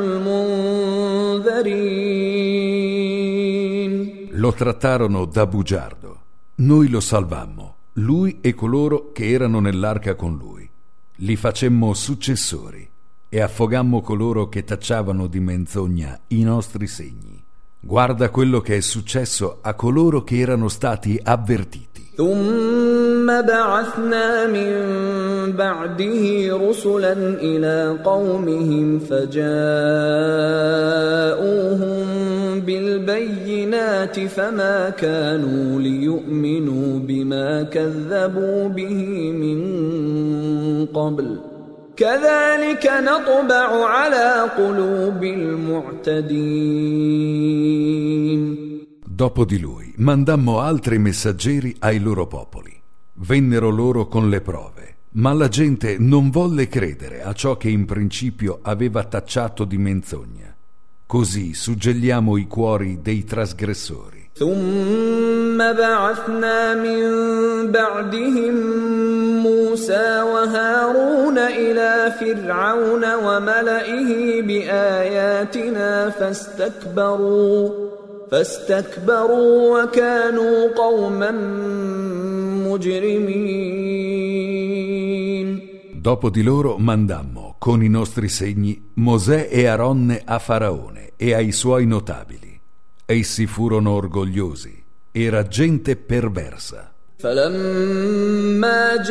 المنذرين. Lo trattarono da bugiardo. Noi lo salvammo, lui e coloro che erano nell'arca con lui. Li facemmo successori e affogammo coloro che tacciavano di menzogna i nostri segni. Guarda quello che è successo a coloro che erano stati avvertiti. ثم بعثنا من بعده رسلا إلى قومهم فجاءوهم بالبينات فما كانوا ليؤمنوا بما كذبوا به من قبل كذلك نطبع على قلوب المعتدين. Dopo di lui mandammo altri messaggeri ai loro popoli. Vennero loro con le prove, ma la gente non volle credere a ciò che in principio aveva tacciato di menzogna. Così suggelliamo i cuori dei trasgressori. ثم بعثنا من بعدهم موسى وهارون إلى فرعون وملئه بآياتنا فاستكبروا فاستكبروا وكانوا قوما مجرمين. Dopo di loro mandammo con i nostri segni Mosè e Aronne a Faraone e ai suoi notabili. Essi furono orgogliosi, era gente perversa. فلما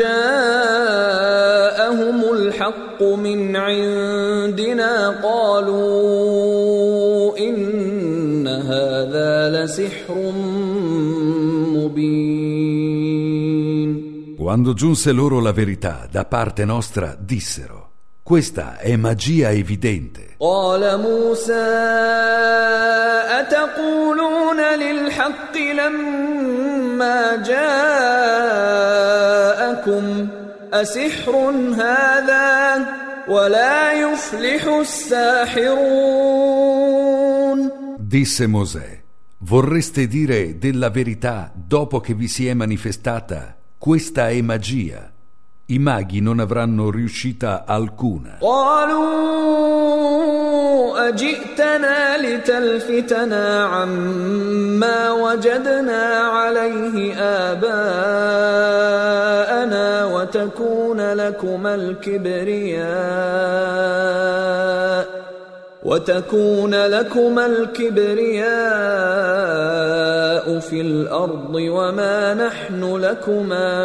جاءهم الحق من عندنا قالوا إن هذا لسحر مبين. Quando giunse loro la verità da parte nostra, dissero: questa è magia evidente. قال موسى أتقولون للحق لما جاءكم أسحر هذا ولا يفلح الساحرون. Disse Mosè: vorreste dire della verità dopo che vi si è manifestata? Questa è magia. I maghi non avranno riuscita alcuna. قالوا أجئتنا لتلفتنا عما وجدنا عليه آباءنا وتكون لكما الكبرياء وتكون لكما الكبرياء في الأرض وما نحن لكما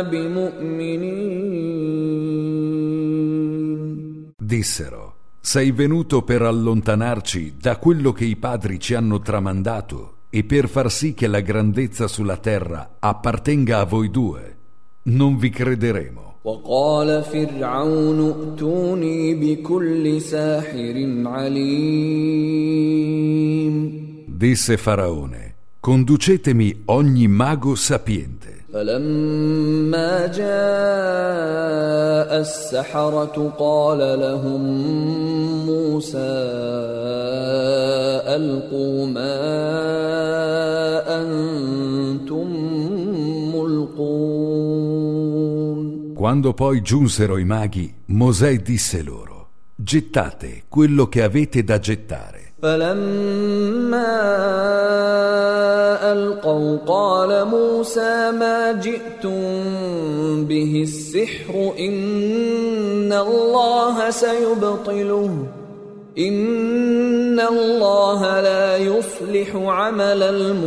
بمؤمنين. Dissero: sei venuto per allontanarci da quello che i padri ci hanno tramandato e per far sì che la grandezza sulla terra appartenga a voi due. Non vi crederemo. وقال فرعون ائتوني بكل ساحر عليم. Disse Faraone: conducetemi ogni mago sapiente. فلما جاء السحرة قال لهم موسى ألقوا ما أنتم ملقون. Quando poi giunsero i maghi, Mosè disse loro: gettate quello che avete da gettare. فلما ألقوا قال موسى ما جئتم به السحر إن الله سيبطله إن الله لا يصلح عمل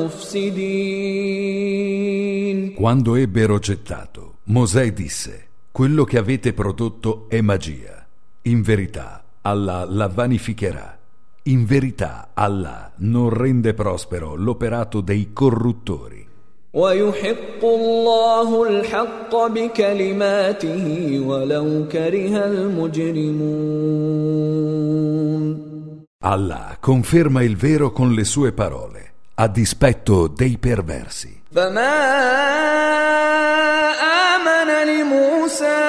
المفسدين. Quando ebbero gettato, Mosè disse: quello che avete prodotto è magia. In verità, Allah la vanificherà. In verità, Allah non rende prospero l'operato dei corruttori. ويحق الله الحق بكلماته ولو كره المجرمون. Allah conferma il vero con le sue parole, a dispetto dei perversi. فما آمن لموسى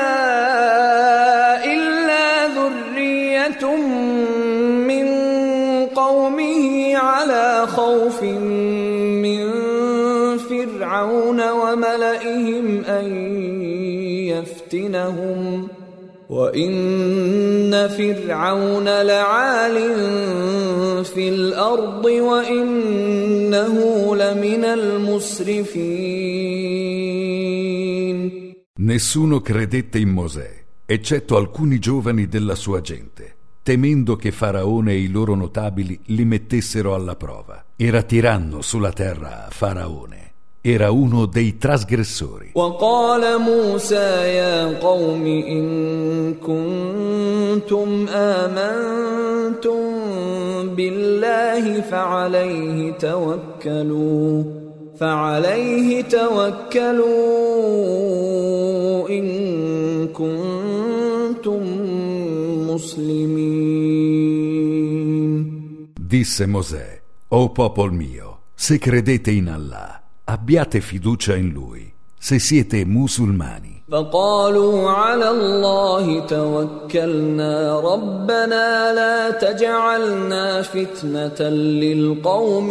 إلا ذرية من قومه على خوف من فرعون وملئهم أن يفتنهم وإن فرعون لعال في الأرض وإنه لمن المسرفين. Nessuno credette in Mosè, eccetto alcuni giovani della sua gente, temendo che Faraone e i loro notabili li mettessero alla prova. Era tiranno sulla terra Faraone. Era uno dei trasgressori. وقال موسى يا قوم إن كنتم آمنتم بالله فعليه توكلوا فعليه توكلوا إن كنتم مسلمين. Disse Mosè: o popol mio, se credete in Allah, abbiate fiducia in lui, se siete musulmani. فقالوا على الله توكلنا ربنا لا تجعلنا فتنة للقوم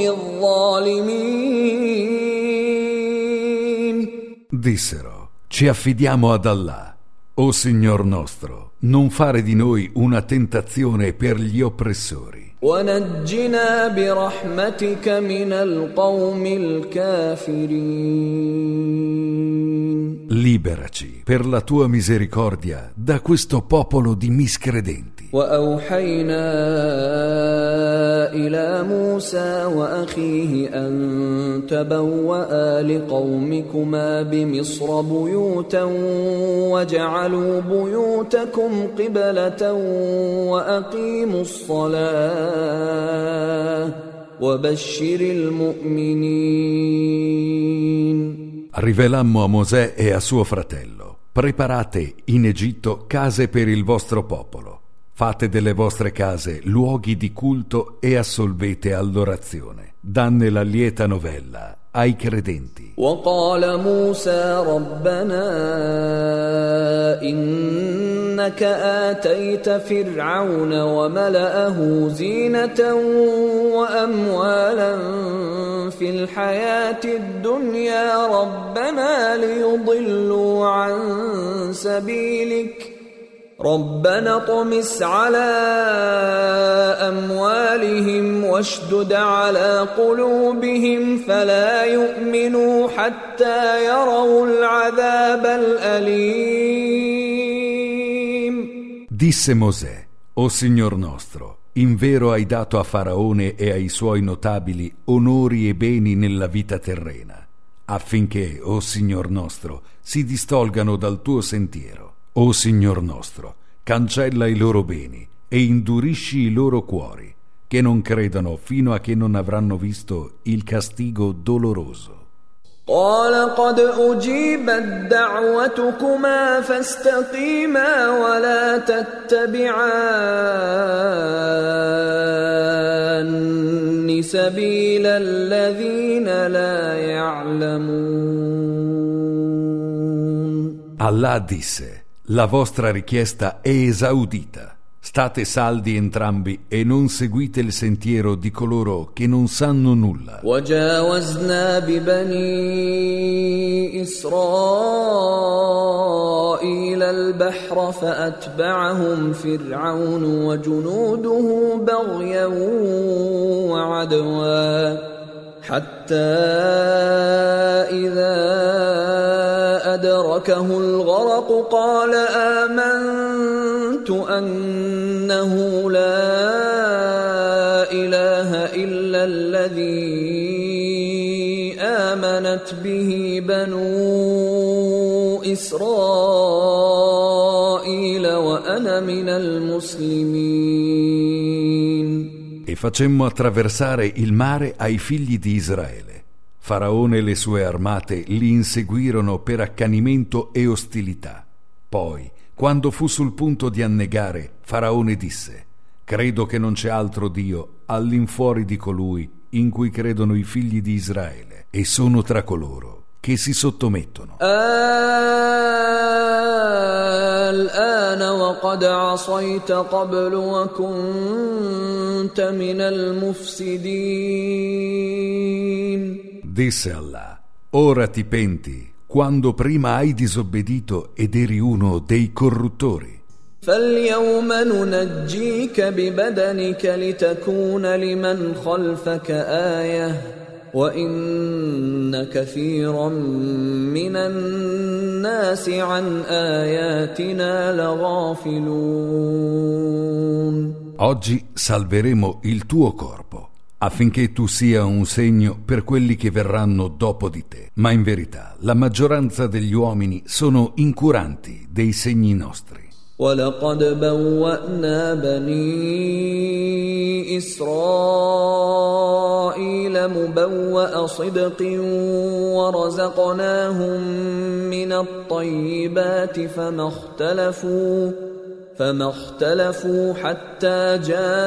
الظالمين. Dissero: ci affidiamo ad Allah, o Signor nostro, non fare di noi una tentazione per gli oppressori. ونجنا برحمتك من القوم الكافرين. Liberaci per la tua misericordia da questo popolo di miscredenti. وأوحينا إلى موسى وأخيه أن تبوأ لقومكما بمصر بيوتا وجعلوا بيوتكم قبلة وأقيموا الصلاة وبشر المؤمنين. Rivelammo a Mosè e a suo fratello: preparate in Egitto case per il vostro popolo Fate delle vostre case luoghi di culto e assolvete all'orazione. Danne la lieta novella ai credenti. وقال موسى ربنا إنك آتيت فرعون وملأه زينة وأموالا في الحياة الدنيا ربنا ليضلوا عن سبيلك ربنا اطمس على أموالهم واشدد على قلوبهم فلا يؤمنوا حتى يروا العذاب الأليم. Disse Mosè: O Signor nostro, invero hai dato a Faraone e ai suoi notabili onori e beni nella vita terrena, affinché, o Signor nostro, si distolgano dal tuo sentiero. O Signor nostro, cancella i loro beni e indurisci i loro cuori, che non credano fino a che non avranno visto il castigo doloroso. قال قد أجيبت دعوتكما فاستقيما ولا تتبعان سبيل الذين لا يعلمون. Allah disse: La vostra richiesta è esaudita. State saldi entrambi e non seguite il sentiero di coloro che non sanno nulla. وجاوزنا ببني إسرائيل البحر فأتبعهم فرعون وجنوده بغيا وعدوا حتى إذا أدركه الغرق قال آمنت أنه لا إله إلا الذي آمنت به بنو إسرائيل وأنا من المسلمين. E facemmo attraversare il mare ai figli di Israele. Faraone e le sue armate li inseguirono per accanimento e ostilità. Poi, quando fu sul punto di annegare, Faraone disse: Credo che non c'è altro Dio all'infuori di colui in cui credono i figli di Israele, e sono tra coloro che si sottomettono. الآن وقد عصيت قبل وكنت من المفسدين. Disse Allah: Ora ti penti, quando prima hai disobbedito ed eri uno dei corruttori. فاليوم ننجيك ببدنك لتكون لمن خلفك آية وإن كثيرا من الناس عن آياتنا لغافلون. Oggi salveremo il tuo corpo, affinché tu sia un segno per quelli che verranno dopo di te. Ma in verità la maggioranza degli uomini sono incuranti dei segni nostri. وَلَقَدْ بَوَّأْنَا بَنِي إِسْرَائِيلَ مُبَوَّأَ صِدْقٍ وَرَزَقْنَاهُمْ مِنَ الطَّيِّبَاتِ فَمَا اخْتَلَفُوا فَمَا اخْتَلَفُوا حَتَّى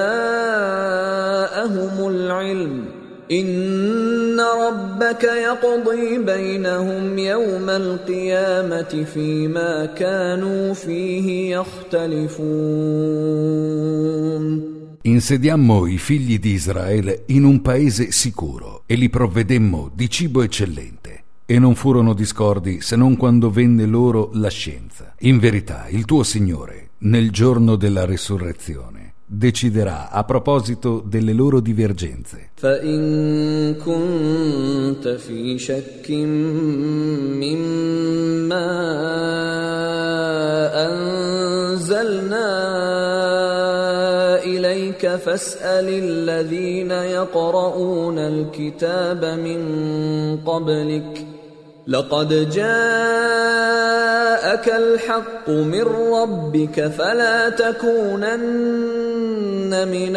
جَاءَهُمُ الْعِلْمُ إِنَّ رَبَّكَ يَقْضِي بَيْنَهُمْ يَوْمَ الْقِيَامَةِ فِيمَا كَانُوا فِيهِ يَخْتَلِفُونَ. Insediammo i figli di Israele in un paese sicuro e li provvedemmo di cibo eccellente, e non furono discordi se non quando venne loro la scienza. In verità, il tuo Signore, nel giorno della resurrezione, deciderà a proposito delle loro divergenze. فَإِن كُنتَ فِي شَكٍّ مِّمَّا أَنزَلْنَا إِلَيْكَ فَاسْأَلِ الَّذِينَ يَقْرَؤُونَ الْكِتَابَ مِن قَبْلِكَ لقد جاءك الحق من ربك فلا تكونن من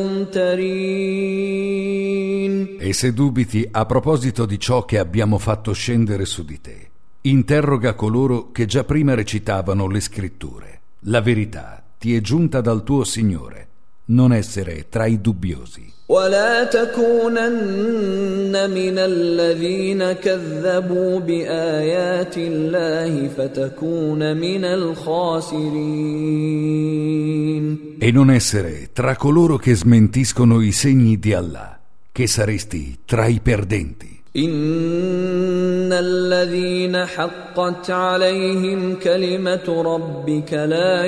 الممترين. E se dubiti a proposito di ciò che abbiamo fatto scendere su di te, interroga coloro che già prima recitavano le scritture. La verità ti è giunta dal tuo Signore. Non essere tra i dubbiosi. ولا تكونن من الذين كذبوا بآيات الله فتكون من الخاسرين. E non essere tra coloro che smentiscono i segni di Allah, che saresti tra i perdenti. إن الذين حقت عليهم كلمة ربك لا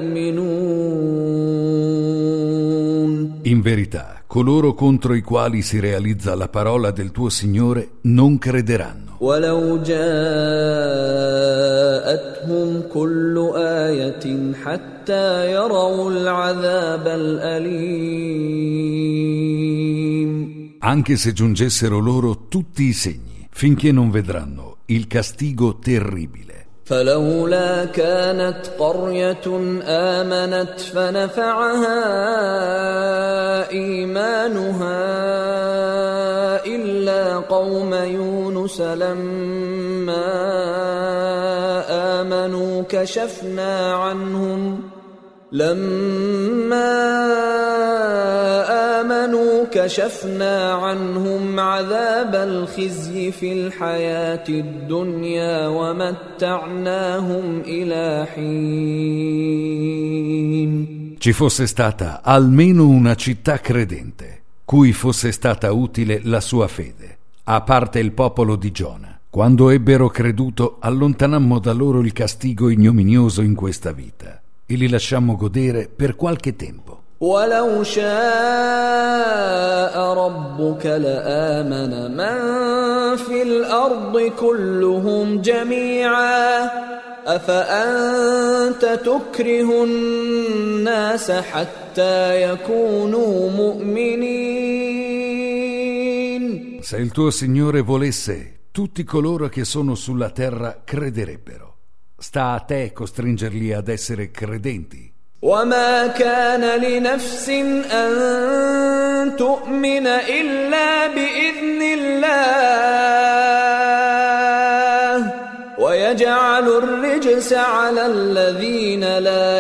يؤمنون. In verità, coloro contro i quali si realizza la parola del tuo Signore non crederanno. ولو جاءتهم كل آية حتى يروا العذاب الأليم. Anche se giungessero loro tutti i segni, finché non vedranno il castigo terribile. فلولا كانت قرية آمنت فنفعها إيمانها إلا قوم يونس لما آمنوا كشفنا عنهم لما آمنوا كشفنا عنهم عذاب الخزي في الحياة الدنيا ومتعناهم إلى حين. Ci fosse stata almeno una città credente, cui fosse stata utile la sua fede, a parte il popolo di Giona. Quando ebbero creduto, allontanammo da loro il castigo ignominioso in questa vita e li lasciammo godere per qualche tempo. ولو شاء ربك لآمن من في الأرض كلهم جميعا أفأنت تكره الناس حتى يكونوا مؤمنين. Se il tuo Signore volesse, tutti coloro che sono sulla terra crederebbero. Sta a te costringerli ad essere credenti. وما كان لنفس أن تؤمن إلا بإذن الله ويجعل الرجس على الذين لا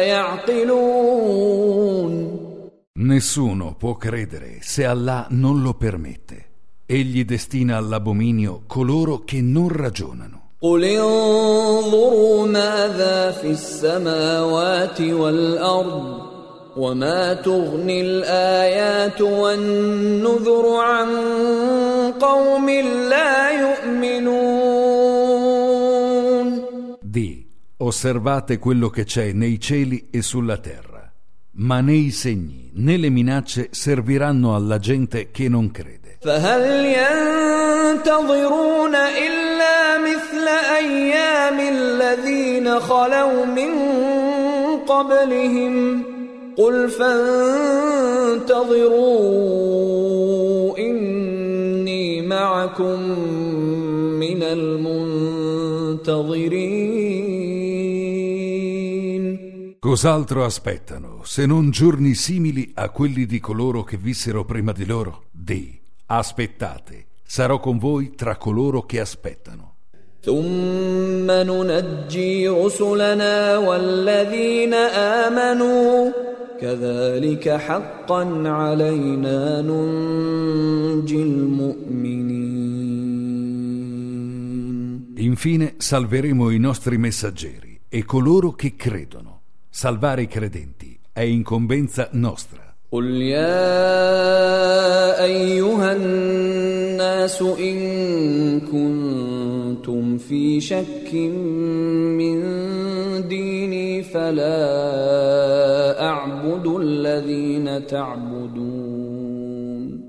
يعقلون. Nessuno può credere se Allah non lo permette. Egli destina all'abominio coloro che non ragionano. قل انظروا ماذا في السماوات والأرض وما تغني الآيات والنذر عن قوم لا يؤمنون. Di, osservate quello che c'è nei cieli e sulla terra, ma né i segni né le minacce serviranno alla gente che non crede. فهل ينتظرون إلا مثل أيام الذين خلوا من قبلهم قل فانتظروا إني معكم من المنتظرين. Cos'altro aspettano se non giorni simili a quelli di coloro che vissero prima di loro? Di, aspettate, sarò con voi tra coloro che aspettano. ثم ننجي رسلنا والذين آمنوا كذلك حقا علينا ننجي المؤمنين. Infine salveremo i nostri messaggeri e coloro che credono. Salvare i credenti è incombenza nostra. قل يا أيها الناس إن كنتم في شك من ديني فلا أعبد الذين تعبدون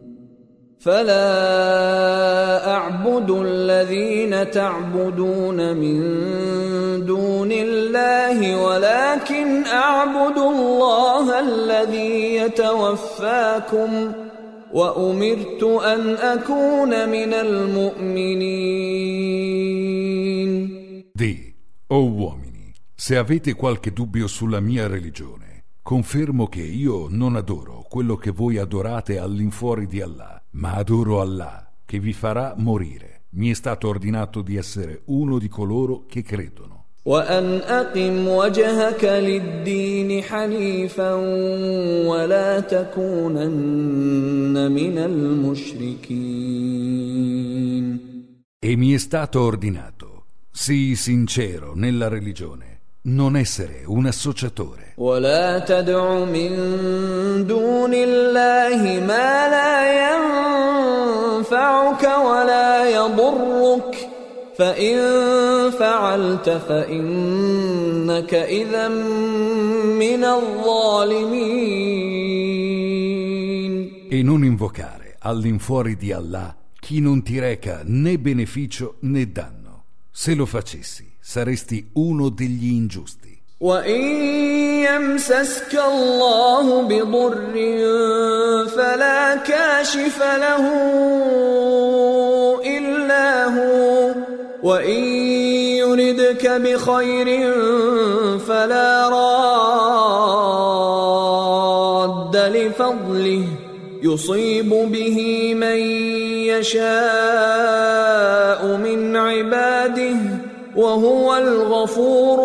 فلا أعبد الذين تعبدون من دون الله ولكن أعبد الله الذي يتوفاكم وأمرت أن أكون من المؤمنين. Di, o uomini, se avete qualche dubbio sulla mia religione, confermo che io non adoro quello che voi adorate all'infuori di Allah, ma adoro Allah che vi farà morire. Mi è stato ordinato di essere uno di coloro che credono. وأن أقم وجهك للدين حنيفا ولا تكونن من المشركين. E mi è stato ordinato, sii sincero nella religione, non essere un associatore. ولا تدع من دون الله ما لا ينفعك ولا يضرك فإن فعلت فإنك إذا من الظالمين. E non invocare all'infuori di Allah chi non ti reca né beneficio né danno. Se lo facessi, saresti uno degli ingiusti. وَإِن يَمْسَسْكَ اللَّهُ بِضُرٍّ فَلَا كَاشِفَ لَهُ إِلَّا هُوَ وَإِن يُرِدْكَ بِخَيْرٍ فَلَا رَادَّ لِفَضْلِهِ يُصِيبُ بِهِ مَن يَشَاءُ مِنْ عِبَادِهِ وَهُوَ الْغَفُورُ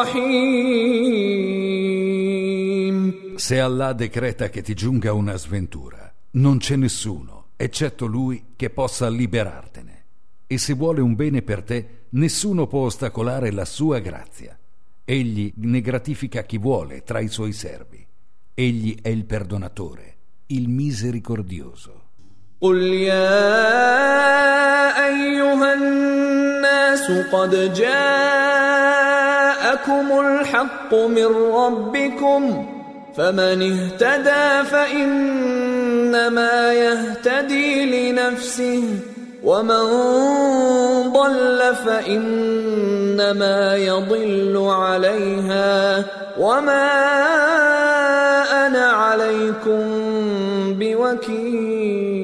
الرَّحِيمُ. Se Allah decreta che ti giunga una sventura, non c'è nessuno, eccetto Lui, che possa liberartene. E se vuole un bene per te, nessuno può ostacolare la sua grazia. Egli ne gratifica chi vuole tra i suoi servi. Egli è il perdonatore, il misericordioso. قل يا أيها الناس قد جاءكم الحق من ربكم فمن اهتدى فإنما يهتدي لنفسه ومن ضل فإنما يضل عليها وما أنا عليكم بوكيل.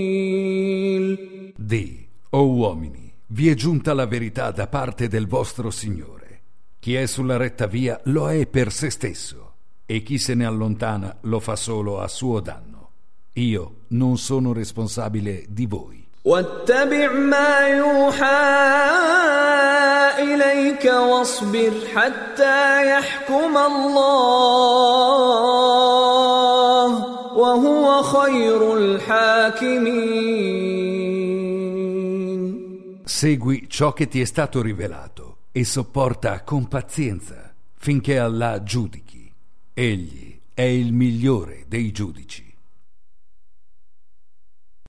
Di, o uomini, vi è giunta la verità da parte del vostro Signore. Chi è sulla retta via lo è per se stesso, e chi se ne allontana lo fa solo a suo danno. Io non sono responsabile di voi. واتبع ما يوحى إليك واصبر حتى يحكم الله وهو خير الحاكمين. Segui ciò che ti è stato rivelato e sopporta con pazienza finché Allah giudichi. Egli è il migliore dei giudici.